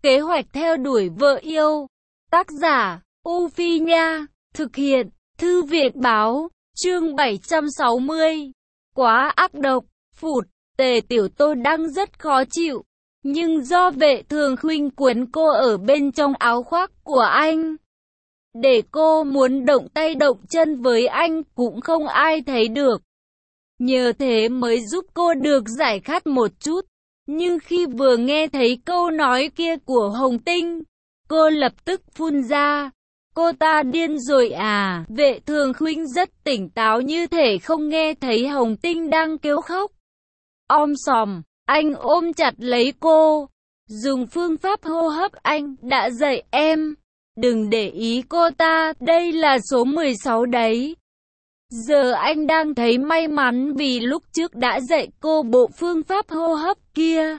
Kế hoạch theo đuổi vợ yêu. Tác giả, U Phi Nha. Thực hiện, Thư viện Báo. Chương 760. Quá ác độc. Phụt, Tề Tiểu Tô đang rất khó chịu. Nhưng do Vệ Thường Khuynh quấn cô ở bên trong áo khoác của anh, để cô muốn động tay động chân với anh cũng không ai thấy được. Nhờ thế mới giúp cô được giải khát một chút. Nhưng khi vừa nghe thấy câu nói kia của Hồng Tinh, cô lập tức phun ra. Cô ta điên rồi à? Vệ Thường Khuynh rất tỉnh táo như thể không nghe thấy Hồng Tinh đang kêu khóc. Om sòm, anh ôm chặt lấy cô, dùng phương pháp hô hấp anh đã dạy em. Đừng để ý cô ta, đây là số 16 đấy. Giờ anh đang thấy may mắn vì lúc trước đã dạy cô bộ phương pháp hô hấp kia.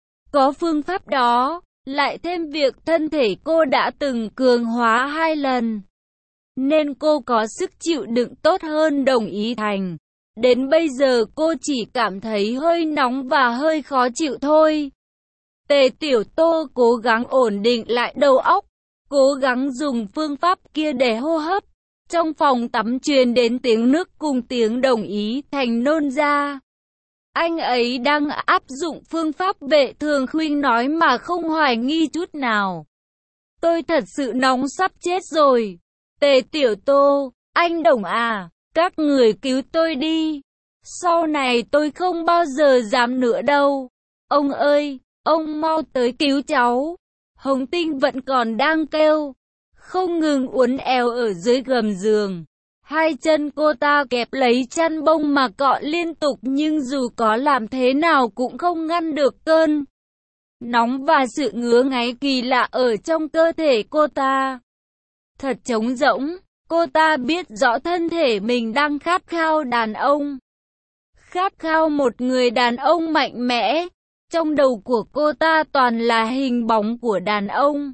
Có phương pháp đó, lại thêm việc thân thể cô đã từng cường hóa 2 lần, nên cô có sức chịu đựng tốt hơn Đồng Ý Thành. Đến bây giờ cô chỉ cảm thấy hơi nóng và hơi khó chịu thôi. Tề Tiểu Tô cố gắng ổn định lại đầu óc, cố gắng dùng phương pháp kia để hô hấp. Trong phòng tắm truyền đến tiếng nước cùng tiếng Đồng Ý Thành nôn ra. Anh ấy đang áp dụng phương pháp Vệ Thường Khuynh nói mà không hoài nghi chút nào. Tôi thật sự nóng sắp chết rồi. Tề Tiểu Tô, anh Đồng à, các người cứu tôi đi. Sau này tôi không bao giờ dám nữa đâu. Ông ơi, ông mau tới cứu cháu. Hồng Tinh vẫn còn đang kêu, không ngừng uốn éo ở dưới gầm giường. Hai chân cô ta kẹp lấy chăn bông mà cọ liên tục, nhưng dù có làm thế nào cũng không ngăn được cơn nóng và sự ngứa ngáy kỳ lạ ở trong cơ thể cô ta. Thật trống rỗng, cô ta biết rõ thân thể mình đang khát khao đàn ông. Khát khao một người đàn ông mạnh mẽ. Trong đầu của cô ta toàn là hình bóng của đàn ông.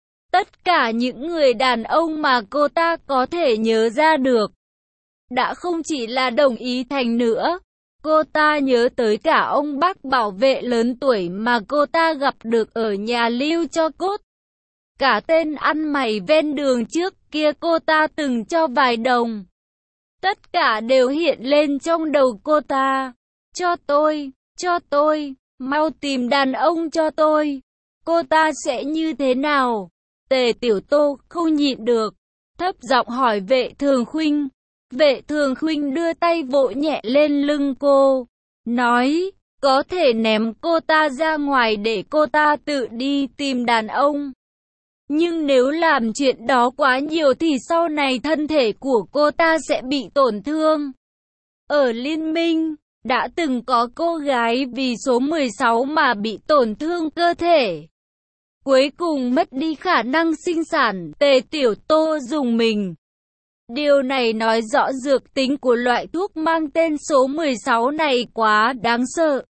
Tất cả những người đàn ông mà cô ta có thể nhớ ra được đã không chỉ là Đồng Ý Thành nữa. Cô ta nhớ tới cả ông bác bảo vệ lớn tuổi mà cô ta gặp được ở nhà Lưu Cho Cốt. Cả tên ăn mày ven đường trước kia cô ta từng cho vài đồng. Tất cả đều hiện lên trong đầu cô ta. Cho tôi, mau tìm đàn ông cho tôi. Cô ta sẽ như thế nào? Tề Tiểu Tô không nhịn được, thấp giọng hỏi Vệ Thường Khuynh. Vệ Thường Khuynh đưa tay vỗ nhẹ lên lưng cô, nói, có thể ném cô ta ra ngoài để cô ta tự đi tìm đàn ông. Nhưng nếu làm chuyện đó quá nhiều thì sau này thân thể của cô ta sẽ bị tổn thương. Ở Liên Minh, đã từng có cô gái vì số 16 mà bị tổn thương cơ thể, cuối cùng mất đi khả năng sinh sản. Tề Tiểu Tô rùng mình. Điều này nói rõ dược tính của loại thuốc mang tên số 16 này quá đáng sợ.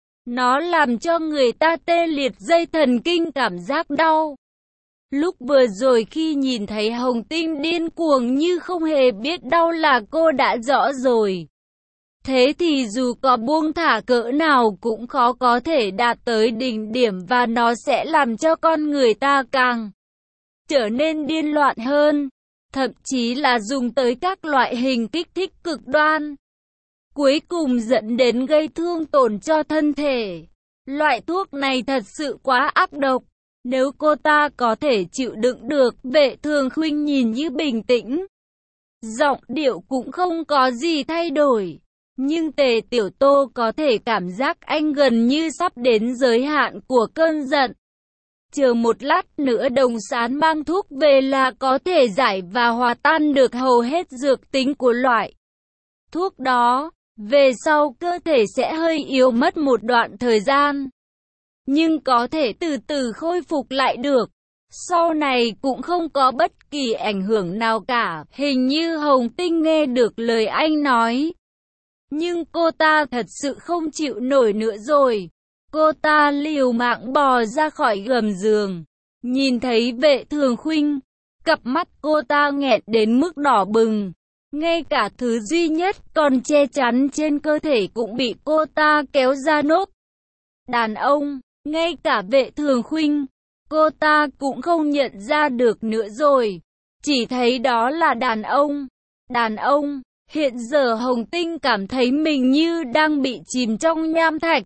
Nó làm cho người ta tê liệt dây thần kinh, cảm giác đau. Lúc vừa rồi khi nhìn thấy Hồng Tinh điên cuồng như không hề biết đau là cô đã rõ rồi. Thế thì dù có buông thả cỡ nào cũng khó có thể đạt tới đỉnh điểm, và nó sẽ làm cho con người ta càng trở nên điên loạn hơn. Thậm chí là dùng tới các loại hình kích thích cực đoan, cuối cùng dẫn đến gây thương tổn cho thân thể. Loại thuốc này thật sự quá ác độc. Nếu cô ta có thể chịu đựng được, Vệ Thường Khuynh nhìn như bình tĩnh, giọng điệu cũng không có gì thay đổi. Nhưng Tề Tiểu Tô có thể cảm giác anh gần như sắp đến giới hạn của cơn giận. Chờ một lát nữa Đồng Sán mang thuốc về là có thể giải và hòa tan được hầu hết dược tính của loại thuốc đó. Về sau cơ thể sẽ hơi yếu mất một đoạn thời gian, nhưng có thể từ từ khôi phục lại được. Sau này cũng không có bất kỳ ảnh hưởng nào cả. Hình như Hồng Tinh nghe được lời anh nói, nhưng cô ta thật sự không chịu nổi nữa rồi. Cô ta liều mạng bò ra khỏi gầm giường. Nhìn thấy Vệ Thường Khuynh, cặp mắt cô ta nghẹn đến mức đỏ bừng. Ngay cả thứ duy nhất còn che chắn trên cơ thể cũng bị cô ta kéo ra nốt. Đàn ông, ngay cả Vệ Thường Khuynh cô ta cũng không nhận ra được nữa rồi. Chỉ thấy đó là đàn ông. Đàn ông, hiện giờ Hồng Tinh cảm thấy mình như đang bị chìm trong nham thạch.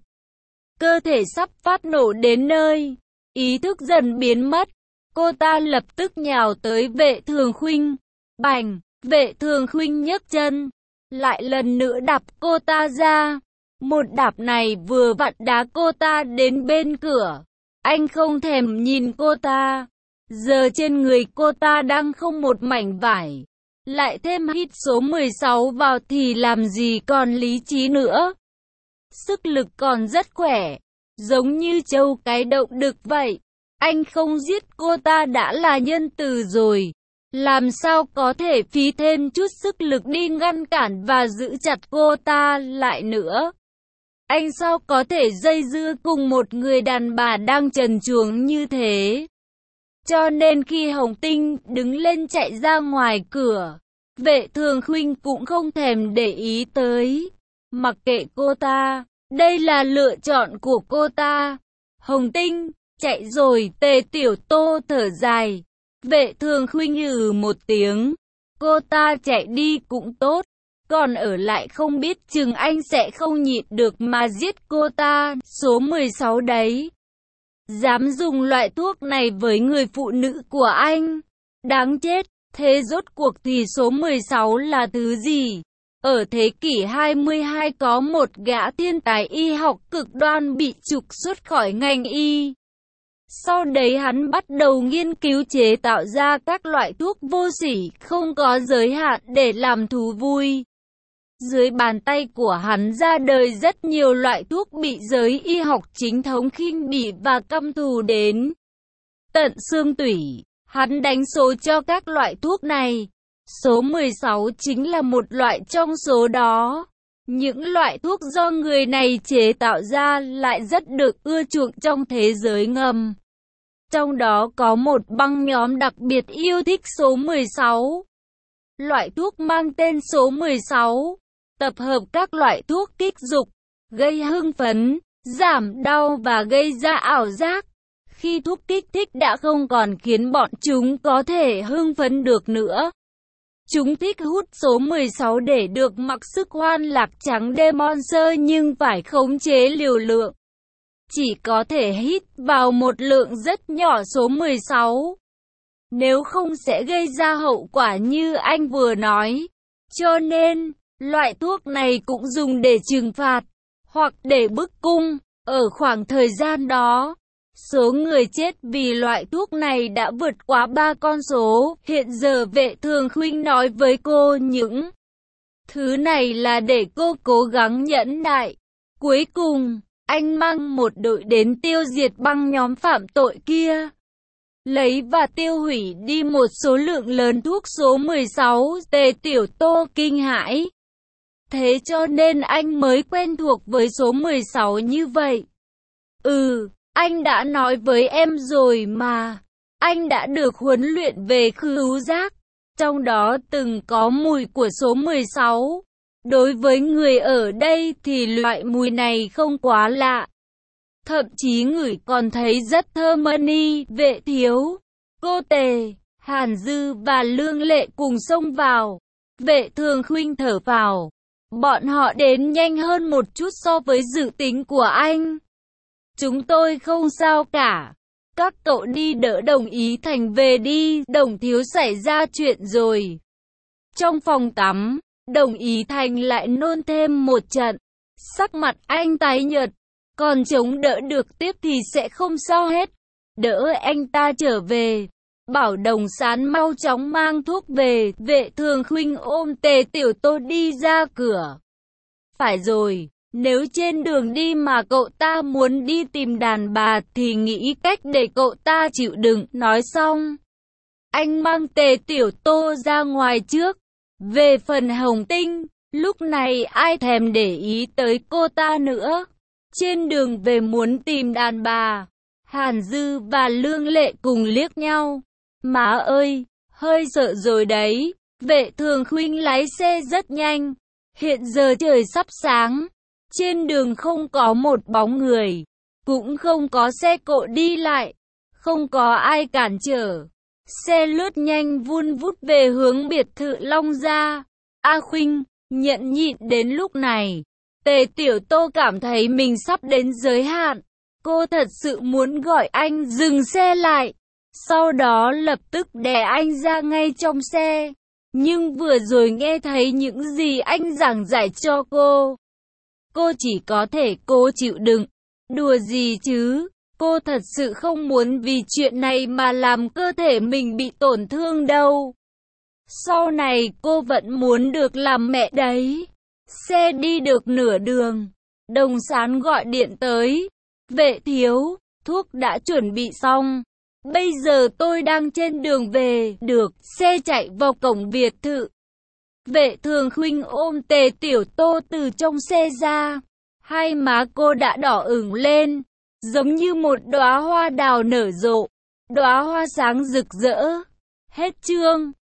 Cơ thể sắp phát nổ đến nơi, ý thức dần biến mất. Cô ta lập tức nhào tới Vệ Thường Khuynh. Bành, Vệ Thường Khuynh nhấc chân, lại lần nữa đạp cô ta ra. Một đạp này vừa vặn đá cô ta đến bên cửa. Anh không thèm nhìn cô ta. Giờ trên người cô ta đang không một mảnh vải. Lại thêm hít số 16 vào thì làm gì còn lý trí nữa. Sức lực còn rất khỏe, giống như trâu cái động đực vậy. Anh không giết cô ta đã là nhân từ rồi. Làm sao có thể phí thêm chút sức lực đi ngăn cản và giữ chặt cô ta lại nữa. Anh sao có thể dây dưa cùng một người đàn bà đang trần truồng như thế. Cho nên khi Hồng Tinh đứng lên chạy ra ngoài cửa, Vệ Thường Khuynh cũng không thèm để ý tới. Mặc kệ cô ta, đây là lựa chọn của cô ta. Hồng Tinh, chạy rồi. Tề Tiểu Tô thở dài. Vệ Thường Khuynh một tiếng. Cô ta chạy đi cũng tốt. Còn ở lại không biết chừng anh sẽ không nhịn được mà giết cô ta. Số 16 đấy. Dám dùng loại thuốc này với người phụ nữ của anh. Đáng chết. Thế rốt cuộc thì số 16 là thứ gì? Ở thế kỷ 22 có một gã thiên tài y học cực đoan bị trục xuất khỏi ngành y. Sau đấy hắn bắt đầu nghiên cứu chế tạo ra các loại thuốc vô sỉ không có giới hạn để làm thú vui. Dưới bàn tay của hắn ra đời rất nhiều loại thuốc bị giới y học chính thống khinh bỉ và căm thù đến tận xương tủy. Hắn đánh số cho các loại thuốc này. Số 16 chính là một loại trong số đó. Những loại thuốc do người này chế tạo ra lại rất được ưa chuộng trong thế giới ngầm. Trong đó có một băng nhóm đặc biệt yêu thích số 16. Loại thuốc mang tên số 16, tập hợp các loại thuốc kích dục, gây hưng phấn, giảm đau và gây ra ảo giác. Khi thuốc kích thích đã không còn khiến bọn chúng có thể hưng phấn được nữa. Chúng thích hút số 16 để được mặc sức hoan lạc trắng demon sơ nhưng phải khống chế liều lượng. Chỉ có thể hít vào một lượng rất nhỏ số 16. Nếu không sẽ gây ra hậu quả như anh vừa nói. Cho nên, loại thuốc này cũng dùng để trừng phạt, hoặc để bức cung. Ở khoảng thời gian đó, số người chết vì loại thuốc này đã vượt quá 3 con số. Hiện giờ Vệ Thường Khuynh nói với cô những thứ này là để cô cố gắng nhẫn nại. Cuối cùng, anh mang một đội đến tiêu diệt băng nhóm phạm tội kia. Lấy và tiêu hủy đi một số lượng lớn thuốc số 16. Tề Tiểu Tô kinh hãi. Thế cho nên anh mới quen thuộc với số 16 như vậy. Anh đã nói với em rồi mà. Anh đã được huấn luyện về khứu giác. Trong đó từng có mùi của số 16. Đối với người ở đây thì loại mùi này không quá lạ. Thậm chí ngửi còn thấy rất thơm. Vệ thiếu, cô Tề, Hàn Dư và Lương Lệ cùng xông vào. Vệ Thường Khuynh thở phào. Bọn họ đến nhanh hơn một chút so với dự tính của anh. Chúng tôi không sao cả. Các cậu đi đỡ Đồng Ý Thành về đi. Đồng thiếu xảy ra chuyện rồi. Trong phòng tắm, Đồng Ý Thành lại nôn thêm một trận. Sắc mặt anh tái nhợt. Còn chống đỡ được tiếp thì sẽ không sao hết. Đỡ anh ta trở về. Bảo Đồng Sán mau chóng mang thuốc về. Vệ Thường Khuynh ôm Tề Tiểu Tô đi ra cửa. Phải rồi, nếu trên đường đi mà cậu ta muốn đi tìm đàn bà thì nghĩ cách để cậu ta chịu đựng. Nói xong, anh mang Tề Tiểu Tô ra ngoài trước. Về phần Hồng Tinh, lúc này ai thèm để ý tới cô ta nữa. Trên đường về muốn tìm đàn bà, Hàn Dư và Lương Lệ cùng liếc nhau. Má ơi, hơi sợ rồi đấy. Vệ Thường Khuynh lái xe rất nhanh. Hiện giờ trời sắp sáng. Trên đường không có một bóng người, cũng không có xe cộ đi lại. không có ai cản trở. Xe lướt nhanh vun vút về hướng biệt thự Long Gia. A Khuynh, nhẫn nhịn đến lúc này, Tề Tiểu Tô cảm thấy mình sắp đến giới hạn. Cô thật sự muốn gọi anh dừng xe lại, sau đó lập tức đè anh ra ngay trong xe. Nhưng vừa rồi nghe thấy những gì anh giảng giải cho cô chỉ có thể cố chịu đựng. Đùa gì chứ, cô thật sự không muốn vì chuyện này mà làm cơ thể mình bị tổn thương đâu. Sau này cô vẫn muốn được làm mẹ đấy. Xe đi được nửa đường, Đồng Sán gọi điện tới. Vệ thiếu, thuốc đã chuẩn bị xong. Bây giờ tôi đang trên đường về. Được, xe chạy vào cổng biệt thự. Vệ Thường Khuynh ôm Tề Tiểu Tô từ trong xe ra. Hai má cô đã đỏ ửng lên, giống như một đóa hoa đào nở rộ. Đóa hoa sáng rực rỡ. Hết chương.